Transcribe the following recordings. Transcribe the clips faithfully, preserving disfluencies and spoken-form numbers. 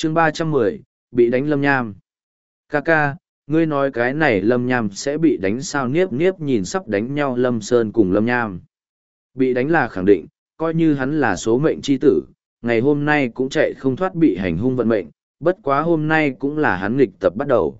chương ba trăm mười, bị đánh Lâm Nham. Ca ca, ngươi nói cái này Lâm Nham sẽ bị đánh sao? Niếp niếp nhìn sắp đánh nhau Lâm Sơn cùng Lâm Nham. Bị đánh là khẳng định, coi như hắn là số mệnh chi tử, ngày hôm nay cũng chạy không thoát bị hành hung vận mệnh, bất quá hôm nay cũng là hắn nghịch tập bắt đầu.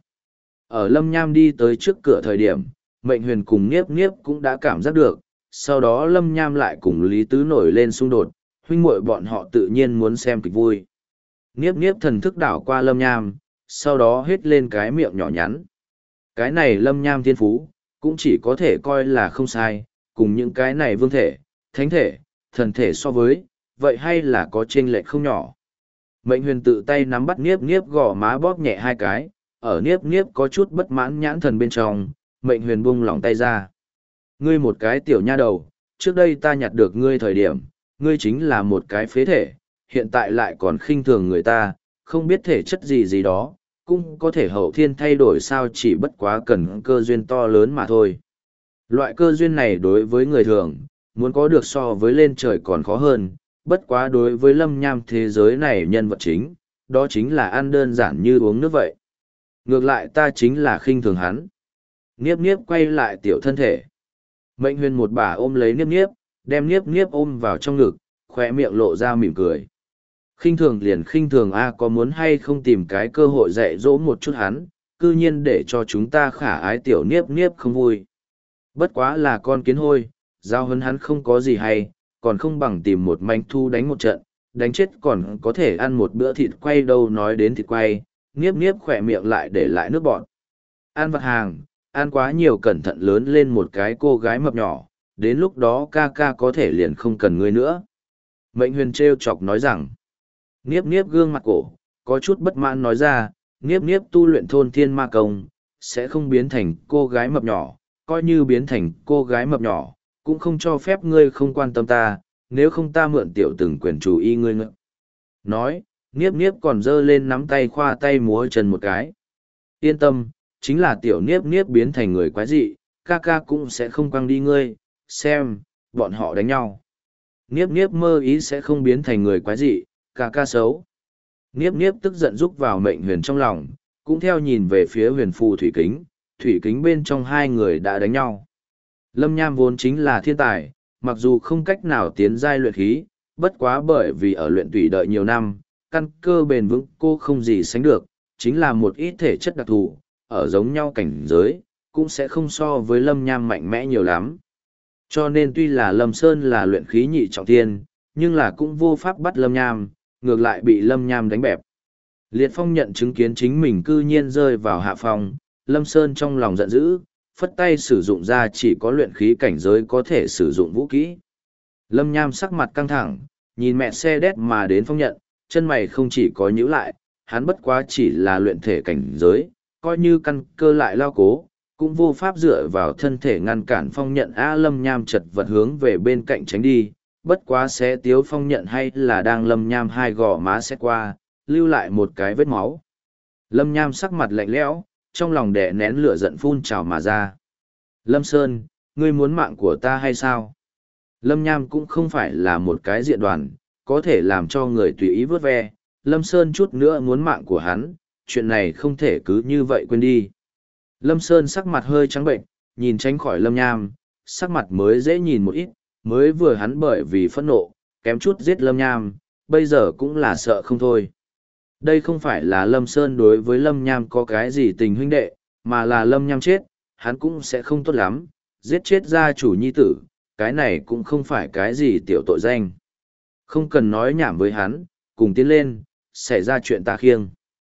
Ở Lâm Nham đi tới trước cửa thời điểm, Mệnh Huyền cùng Niếp Niếp cũng đã cảm giác được, sau đó Lâm Nham lại cùng Lý Tứ nổi lên xung đột, huynh muội bọn họ tự nhiên muốn xem kịch vui. Niếp Niếp thần thức đảo qua Lâm Nham, sau đó hết lên cái miệng nhỏ nhắn. Cái này Lâm Nham thiên phú, cũng chỉ có thể coi là không sai, cùng những cái này vương thể, thánh thể, thần thể so với, vậy hay là có chênh lệch không nhỏ. Mệnh Huyền tự tay nắm bắt Niếp Niếp gò má bóp nhẹ hai cái, ở Niếp Niếp có chút bất mãn nhãn thần bên trong, Mệnh Huyền buông lỏng tay ra. Ngươi một cái tiểu nha đầu, trước đây ta nhặt được ngươi thời điểm, ngươi chính là một cái phế thể, hiện tại lại còn khinh thường người ta, không biết thể chất gì gì đó, cũng có thể hậu thiên thay đổi sao, chỉ bất quá cần cơ duyên to lớn mà thôi. Loại cơ duyên này đối với người thường, muốn có được so với lên trời còn khó hơn, bất quá đối với Lâm Nham thế giới này nhân vật chính, đó chính là ăn đơn giản như uống nước vậy. Ngược lại ta chính là khinh thường hắn. Niếp Niếp quay lại tiểu thân thể. Mệnh Huyền một bà ôm lấy Niếp Niếp, đem Niếp Niếp ôm vào trong ngực, khóe miệng lộ ra mỉm cười. Khinh thường liền khinh thường a, có muốn hay không tìm cái cơ hội dạy dỗ một chút hắn, cư nhiên để cho chúng ta khả ái tiểu Niếp Niếp không vui. Bất quá là con kiến hôi, giao hấn hắn không có gì hay, còn không bằng tìm một manh thu đánh một trận, đánh chết còn có thể ăn một bữa thịt quay. Đâu nói đến thịt quay, Niếp Niếp khỏe miệng lại để lại nước bọt. Ăn vặt hàng, ăn quá nhiều cẩn thận lớn lên một cái cô gái mập nhỏ, đến lúc đó ca ca có thể liền không cần ngươi nữa. Mệnh Huyền trêu chọc nói rằng. Niếp Niếp gương mặt cổ, có chút bất mãn nói ra, Niếp Niếp tu luyện thôn thiên ma công, sẽ không biến thành cô gái mập nhỏ, coi như biến thành cô gái mập nhỏ, cũng không cho phép ngươi không quan tâm ta, nếu không ta mượn tiểu từng quyền chủ y ngươi ngự. Nói, Niếp Niếp còn giơ lên nắm tay khoa tay múa chân một cái. Yên tâm, chính là tiểu Niếp Niếp biến thành người quái dị, ca ca cũng sẽ không quăng đi ngươi, xem, bọn họ đánh nhau. Niếp Niếp mơ ý sẽ không biến thành người quái dị, ca ca xấu. Niếp Niếp tức giận rúc vào Mệnh Huyền trong lòng, cũng theo nhìn về phía Huyền Phù Thủy Kính, Thủy Kính bên trong hai người đã đánh nhau. Lâm Nham vốn chính là thiên tài, mặc dù không cách nào tiến giai luyện khí, bất quá bởi vì ở luyện tùy đợi nhiều năm, căn cơ bền vững cô không gì sánh được, chính là một ít thể chất đặc thù, ở giống nhau cảnh giới, cũng sẽ không so với Lâm Nham mạnh mẽ nhiều lắm. Cho nên tuy là Lâm Sơn là luyện khí nhị trọng thiên, nhưng là cũng vô pháp bắt Lâm Nham, ngược lại bị Lâm Nham đánh bẹp. Liệt Phong nhận chứng kiến chính mình cư nhiên rơi vào hạ phong, Lâm Sơn trong lòng giận dữ, phất tay sử dụng ra chỉ có luyện khí cảnh giới có thể sử dụng vũ kỹ. Lâm Nham sắc mặt căng thẳng, nhìn mẹ xe đét mà đến Phong nhận, chân mày không chỉ có nhíu lại, hắn bất quá chỉ là luyện thể cảnh giới, coi như căn cơ lại lao cố, cũng vô pháp dựa vào thân thể ngăn cản Phong nhận. A Lâm Nham chật vật hướng về bên cạnh tránh đi, bất quá xé tiếu Phong nhận hay là đang Lâm Nham hai gò má xét qua, lưu lại một cái vết máu. Lâm Nham sắc mặt lạnh lẽo, trong lòng đè nén lửa giận phun trào mà ra. Lâm Sơn, ngươi muốn mạng của ta hay sao? Lâm Nham cũng không phải là một cái diện đoàn, có thể làm cho người tùy ý vớt ve. Lâm Sơn chút nữa muốn mạng của hắn, chuyện này không thể cứ như vậy quên đi. Lâm Sơn sắc mặt hơi trắng bệnh, nhìn tránh khỏi Lâm Nham, sắc mặt mới dễ nhìn một ít, mới vừa hắn bởi vì phẫn nộ, kém chút giết Lâm Nham, bây giờ cũng là sợ không thôi. Đây không phải là Lâm Sơn đối với Lâm Nham có cái gì tình huynh đệ, mà là Lâm Nham chết, hắn cũng sẽ không tốt lắm, giết chết gia chủ nhi tử, cái này cũng không phải cái gì tiểu tội danh. Không cần nói nhảm với hắn, cùng tiến lên, xảy ra chuyện ta khiêng.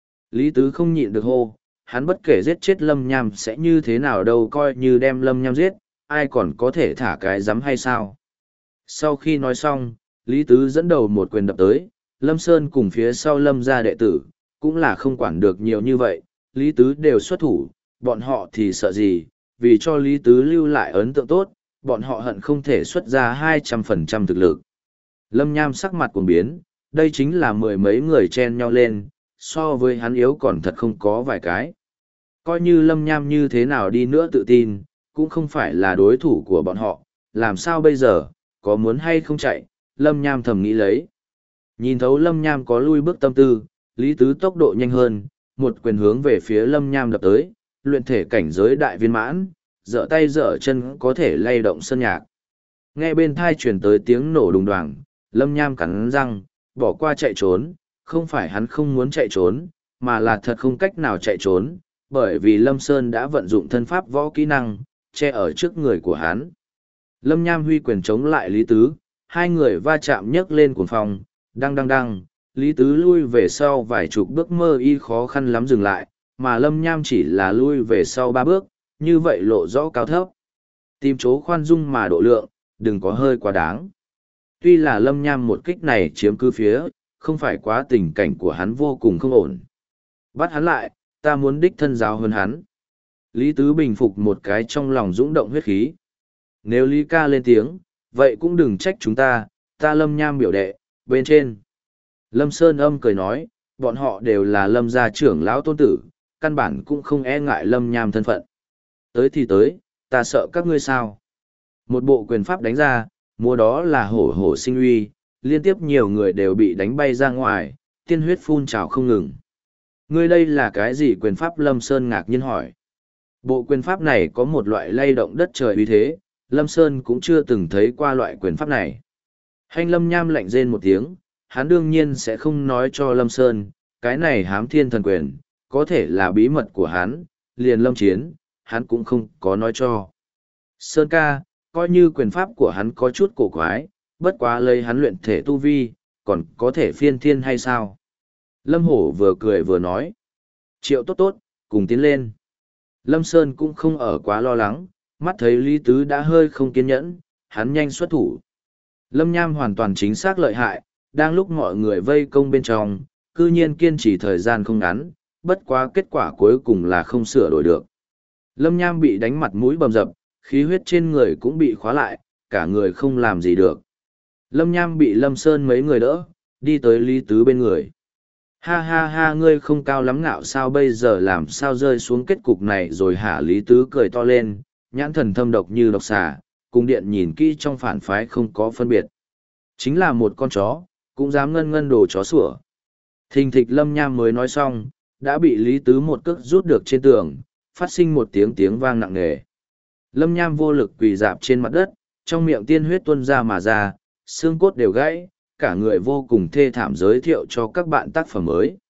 Lý Tứ không nhịn được hô, hắn bất kể giết chết Lâm Nham sẽ như thế nào đâu, coi như đem Lâm Nham giết, ai còn có thể thả cái dám hay sao. Sau khi nói xong, Lý Tứ dẫn đầu một quyền đập tới, Lâm Sơn cùng phía sau Lâm gia đệ tử, cũng là không quản được nhiều như vậy, Lý Tứ đều xuất thủ, bọn họ thì sợ gì, vì cho Lý Tứ lưu lại ấn tượng tốt, bọn họ hận không thể xuất ra hai trăm phần trăm thực lực. Lâm Nham sắc mặt cuồng biến, đây chính là mười mấy người chen nhau lên, so với hắn yếu còn thật không có vài cái. Coi như Lâm Nham như thế nào đi nữa tự tin, cũng không phải là đối thủ của bọn họ, làm sao bây giờ, có muốn hay không chạy, Lâm Nham thầm nghĩ lấy. Nhìn thấu Lâm Nham có lui bước tâm tư, Lý Tứ tốc độ nhanh hơn, một quyền hướng về phía Lâm Nham đập tới, luyện thể cảnh giới đại viên mãn, dở tay dở chân có thể lay động sân nhạc. Nghe bên thai truyền tới tiếng nổ đùng đoàng, Lâm Nham cắn răng, bỏ qua chạy trốn, không phải hắn không muốn chạy trốn, mà là thật không cách nào chạy trốn, bởi vì Lâm Sơn đã vận dụng thân pháp võ kỹ năng, che ở trước người của hắn. Lâm Nham huy quyền chống lại Lý Tứ, hai người va chạm nhấc lên cuồng phong, đăng đăng đăng, Lý Tứ lui về sau vài chục bước mơ y khó khăn lắm dừng lại, mà Lâm Nham chỉ là lui về sau ba bước, như vậy lộ rõ cao thấp. Tìm chỗ khoan dung mà độ lượng, đừng có hơi quá đáng. Tuy là Lâm Nham một kích này chiếm cứ phía, không phải quá tình cảnh của hắn vô cùng không ổn. Bắt hắn lại, ta muốn đích thân giáo hơn hắn. Lý Tứ bình phục một cái trong lòng dũng động huyết khí. Nếu Lý ca lên tiếng, vậy cũng đừng trách chúng ta, ta Lâm Nham biểu đệ, bên trên. Lâm Sơn âm cười nói, bọn họ đều là Lâm gia trưởng lão tôn tử, căn bản cũng không e ngại Lâm Nham thân phận. Tới thì tới, ta sợ các ngươi sao. Một bộ quyền pháp đánh ra, mùa đó là hổ hổ sinh uy, liên tiếp nhiều người đều bị đánh bay ra ngoài, tiên huyết phun trào không ngừng. Ngươi đây là cái gì quyền pháp? Lâm Sơn ngạc nhiên hỏi. Bộ quyền pháp này có một loại lay động đất trời uy thế, Lâm Sơn cũng chưa từng thấy qua loại quyền pháp này. Hành Lâm Nham lạnh rên một tiếng, hắn đương nhiên sẽ không nói cho Lâm Sơn, cái này hám thiên thần quyền, có thể là bí mật của hắn, liền Lâm Chiến, hắn cũng không có nói cho. Sơn ca, coi như quyền pháp của hắn có chút cổ quái, bất quá lấy hắn luyện thể tu vi, còn có thể phiên thiên hay sao? Lâm Hổ vừa cười vừa nói. Triệu tốt tốt, cùng tiến lên. Lâm Sơn cũng không ở quá lo lắng, mắt thấy Lý Tứ đã hơi không kiên nhẫn, hắn nhanh xuất thủ. Lâm Nham hoàn toàn chính xác lợi hại, đang lúc mọi người vây công bên trong, cư nhiên kiên trì thời gian không ngắn, bất quá kết quả cuối cùng là không sửa đổi được. Lâm Nham bị đánh mặt mũi bầm dập, khí huyết trên người cũng bị khóa lại, cả người không làm gì được. Lâm Nham bị Lâm Sơn mấy người đỡ, đi tới Lý Tứ bên người. Ha ha ha, ngươi không cao lắm ngạo sao, bây giờ làm sao rơi xuống kết cục này rồi hả? Lý Tứ cười to lên, nhãn thần thâm độc như độc xà, cung điện nhìn kỹ trong phản phái không có phân biệt. Chính là một con chó, cũng dám ngân ngân đồ chó sủa. Thình thịch Lâm Nham mới nói xong, đã bị Lý Tứ một cước rút được trên tường, phát sinh một tiếng tiếng vang nặng nề. Lâm Nham vô lực quỳ dạp trên mặt đất, trong miệng tiên huyết tuôn ra mà ra, xương cốt đều gãy, cả người vô cùng thê thảm. Giới thiệu cho các bạn tác phẩm mới.